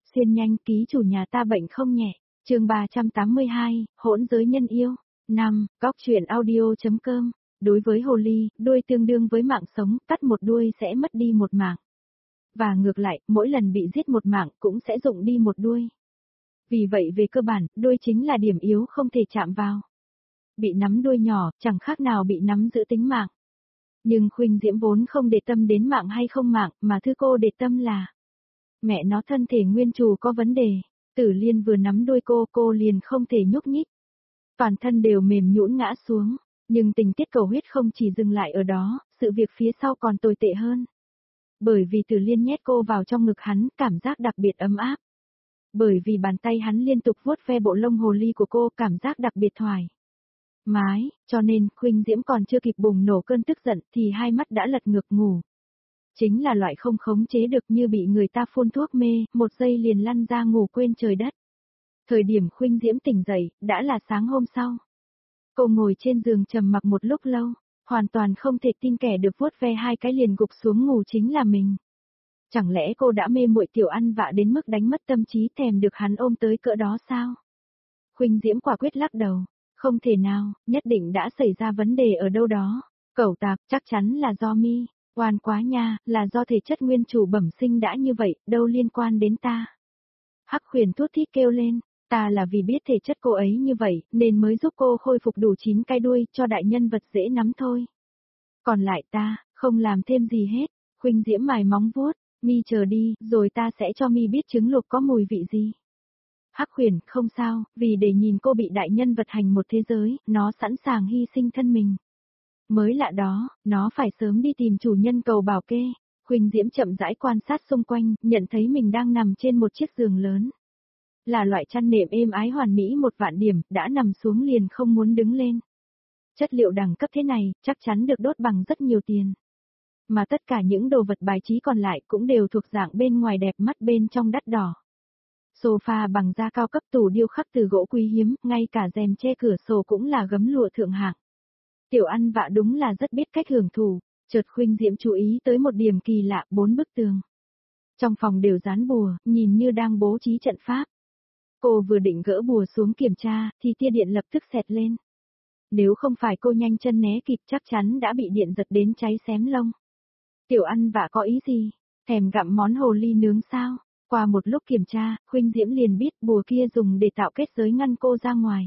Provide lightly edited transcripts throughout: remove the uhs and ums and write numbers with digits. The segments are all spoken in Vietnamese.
Xuyên nhanh, ký chủ nhà ta bệnh không nhẹ. Chương 382, hỗn giới nhân yêu. 5. Góc truyện audio.com. Đối với hồ ly, đuôi tương đương với mạng sống, cắt một đuôi sẽ mất đi một mạng. Và ngược lại, mỗi lần bị giết một mạng cũng sẽ dụng đi một đuôi. Vì vậy về cơ bản, đuôi chính là điểm yếu không thể chạm vào. Bị nắm đuôi nhỏ, chẳng khác nào bị nắm giữ tính mạng. Nhưng Khuynh Diễm vốn không để tâm đến mạng hay không mạng, mà thứ cô để tâm là mẹ nó thân thể nguyên chủ có vấn đề. Tử Liên vừa nắm đuôi cô liền không thể nhúc nhích. Toàn thân đều mềm nhũn ngã xuống, nhưng tình tiết cầu huyết không chỉ dừng lại ở đó, sự việc phía sau còn tồi tệ hơn. Bởi vì Tử Liên nhét cô vào trong ngực hắn, cảm giác đặc biệt ấm áp. Bởi vì bàn tay hắn liên tục vuốt ve bộ lông hồ ly của cô, cảm giác đặc biệt thoải mái, cho nên Khuynh Diễm còn chưa kịp bùng nổ cơn tức giận thì hai mắt đã lật ngược ngủ. Chính là loại không khống chế được, như bị người ta phun thuốc mê, một giây liền lăn ra ngủ quên trời đất. Thời điểm Khuynh Diễm tỉnh dậy, đã là sáng hôm sau. Cô ngồi trên giường trầm mặc một lúc lâu, hoàn toàn không thể tin kẻ được vuốt ve hai cái liền gục xuống ngủ chính là mình. Chẳng lẽ cô đã mê muội Tiểu Ăn Vạ đến mức đánh mất tâm trí thèm được hắn ôm tới cỡ đó sao? Khuynh Diễm quả quyết lắc đầu, không thể nào, nhất định đã xảy ra vấn đề ở đâu đó. Cẩu tạp, chắc chắn là do mi, oan quá nha, là do thể chất nguyên chủ bẩm sinh đã như vậy, đâu liên quan đến ta. Hắc Huyền thút thít kêu lên, ta là vì biết thể chất cô ấy như vậy, nên mới giúp cô khôi phục đủ 9 cái đuôi, cho đại nhân vật dễ nắm thôi. Còn lại ta, không làm thêm gì hết. Khuynh Diễm mài móng vuốt, mi chờ đi, rồi ta sẽ cho mi biết trứng luộc có mùi vị gì. Hắc Huyền, không sao, vì để nhìn cô bị đại nhân vật hành một thế giới, nó sẵn sàng hy sinh thân mình. Mới lạ đó, nó phải sớm đi tìm chủ nhân cầu bảo kê. Khuynh Diễm chậm rãi quan sát xung quanh, nhận thấy mình đang nằm trên một chiếc giường lớn. Là loại chăn nệm êm ái hoàn mỹ 1.000.000 điểm, đã nằm xuống liền không muốn đứng lên. Chất liệu đẳng cấp thế này, chắc chắn được đốt bằng rất nhiều tiền. Mà tất cả những đồ vật bài trí còn lại cũng đều thuộc dạng bên ngoài đẹp mắt bên trong đắt đỏ. Sofa bằng da cao cấp, tủ điêu khắc từ gỗ quý hiếm, ngay cả rèm che cửa sổ cũng là gấm lụa thượng hạng. Tiểu Ăn Vạ đúng là rất biết cách hưởng thụ, chợt Khuynh Diễm chú ý tới một điểm kỳ lạ, 4 bức tường. Trong phòng đều dán bùa, nhìn như đang bố trí trận pháp. Cô vừa định gỡ bùa xuống kiểm tra, thì tia điện lập tức xẹt lên. Nếu không phải cô nhanh chân né kịp chắc chắn đã bị điện giật đến cháy xém lông. Tiểu Ăn Vạ có ý gì? Thèm gặm món hồ ly nướng sao? Qua một lúc kiểm tra, Khuynh Diễm liền biết bùa kia dùng để tạo kết giới ngăn cô ra ngoài.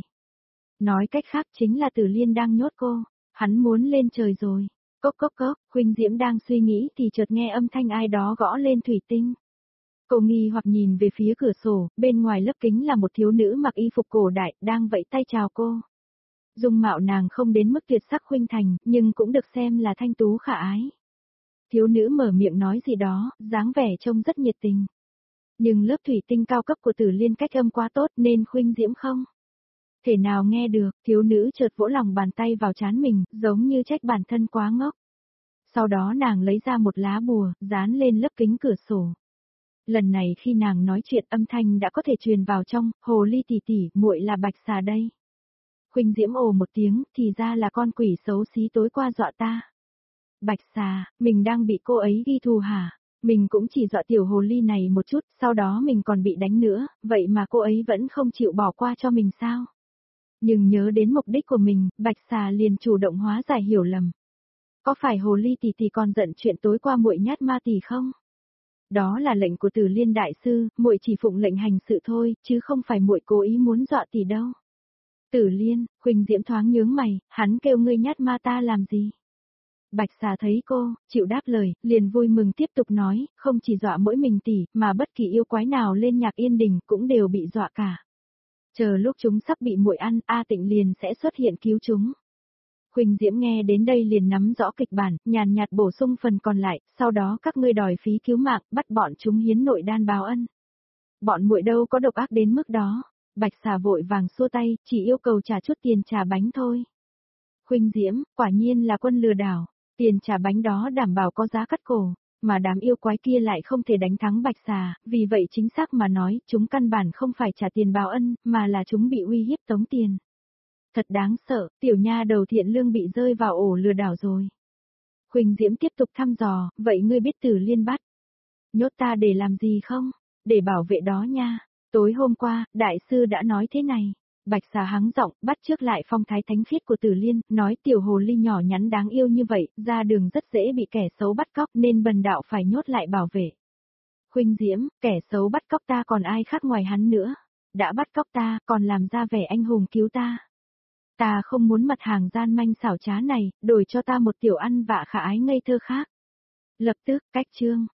Nói cách khác chính là Tử Liên đang nhốt cô, hắn muốn lên trời rồi. Cốc cốc cốc, Khuynh Diễm đang suy nghĩ thì chợt nghe âm thanh ai đó gõ lên thủy tinh. Cô nghi hoặc nhìn về phía cửa sổ, bên ngoài lớp kính là một thiếu nữ mặc y phục cổ đại, đang vẫy tay chào cô. Dung mạo nàng không đến mức tuyệt sắc khuynh thành, nhưng cũng được xem là thanh tú khả ái. Thiếu nữ mở miệng nói gì đó, dáng vẻ trông rất nhiệt tình. Nhưng lớp thủy tinh cao cấp của Tử Liên cách âm quá tốt nên Khuynh Diễm không thể nào nghe được. Thiếu nữ chợt vỗ lòng bàn tay vào trán mình, giống như trách bản thân quá ngốc. Sau đó nàng lấy ra một lá bùa, dán lên lớp kính cửa sổ. Lần này khi nàng nói chuyện âm thanh đã có thể truyền vào trong, hồ ly tỷ tỷ, muội là Bạch Xà đây. Khuynh Diễm ồ một tiếng, thì ra là con quỷ xấu xí tối qua dọa ta. Bạch Xà, mình đang bị cô ấy ghi thù hả? Mình cũng chỉ dọa tiểu hồ ly này một chút, sau đó mình còn bị đánh nữa, vậy mà cô ấy vẫn không chịu bỏ qua cho mình sao? Nhưng nhớ đến mục đích của mình, Bạch Xà liền chủ động hóa giải hiểu lầm. Có phải hồ ly tỷ tỷ còn giận chuyện tối qua muội nhát ma tỷ không? Đó là lệnh của Tử Liên đại sư, muội chỉ phụng lệnh hành sự thôi, chứ không phải muội cố ý muốn dọa tỷ đâu. Tử Liên, Khuynh Diễm thoáng nhướng mày, hắn kêu ngươi nhát ma ta làm gì? Bạch Xà thấy cô, chịu đáp lời, liền vui mừng tiếp tục nói, không chỉ dọa mỗi mình tỷ, mà bất kỳ yêu quái nào lên Nhạc Yên Đình cũng đều bị dọa cả. Chờ lúc chúng sắp bị muội ăn, A Tịnh liền sẽ xuất hiện cứu chúng. Khuynh Diễm nghe đến đây liền nắm rõ kịch bản, nhàn nhạt bổ sung phần còn lại, sau đó các ngươi đòi phí cứu mạng, bắt bọn chúng hiến nội đan báo ân. Bọn muội đâu có độc ác đến mức đó. Bạch Xà vội vàng xua tay, chỉ yêu cầu trả chút tiền trà bánh thôi. Khuynh Diễm, quả nhiên là quân lừa đảo, tiền trà bánh đó đảm bảo có giá cắt cổ, mà đám yêu quái kia lại không thể đánh thắng Bạch Xà, vì vậy chính xác mà nói, chúng căn bản không phải trả tiền báo ân, mà là chúng bị uy hiếp tống tiền. Thật đáng sợ, tiểu nha đầu thiện lương bị rơi vào ổ lừa đảo rồi. Khuynh Diễm tiếp tục thăm dò, vậy ngươi biết Tử Liên bắt nhốt ta để làm gì không? để bảo vệ đó nha. Tối hôm qua, đại sư đã nói thế này. Bạch xà hắng giọng, bắt chước lại phong thái thánh khiết của Tử Liên, nói tiểu hồ ly nhỏ nhắn đáng yêu như vậy, ra đường rất dễ bị kẻ xấu bắt cóc nên bần đạo phải nhốt lại bảo vệ. Khuynh Diễm, kẻ xấu bắt cóc ta còn ai khác ngoài hắn nữa. Đã bắt cóc ta, còn làm ra vẻ anh hùng cứu ta. Ta không muốn mặt hàng gian manh xảo trá này, đổi cho ta một tiểu ăn vạ khả ái ngây thơ khác. Lập tức, cách chương.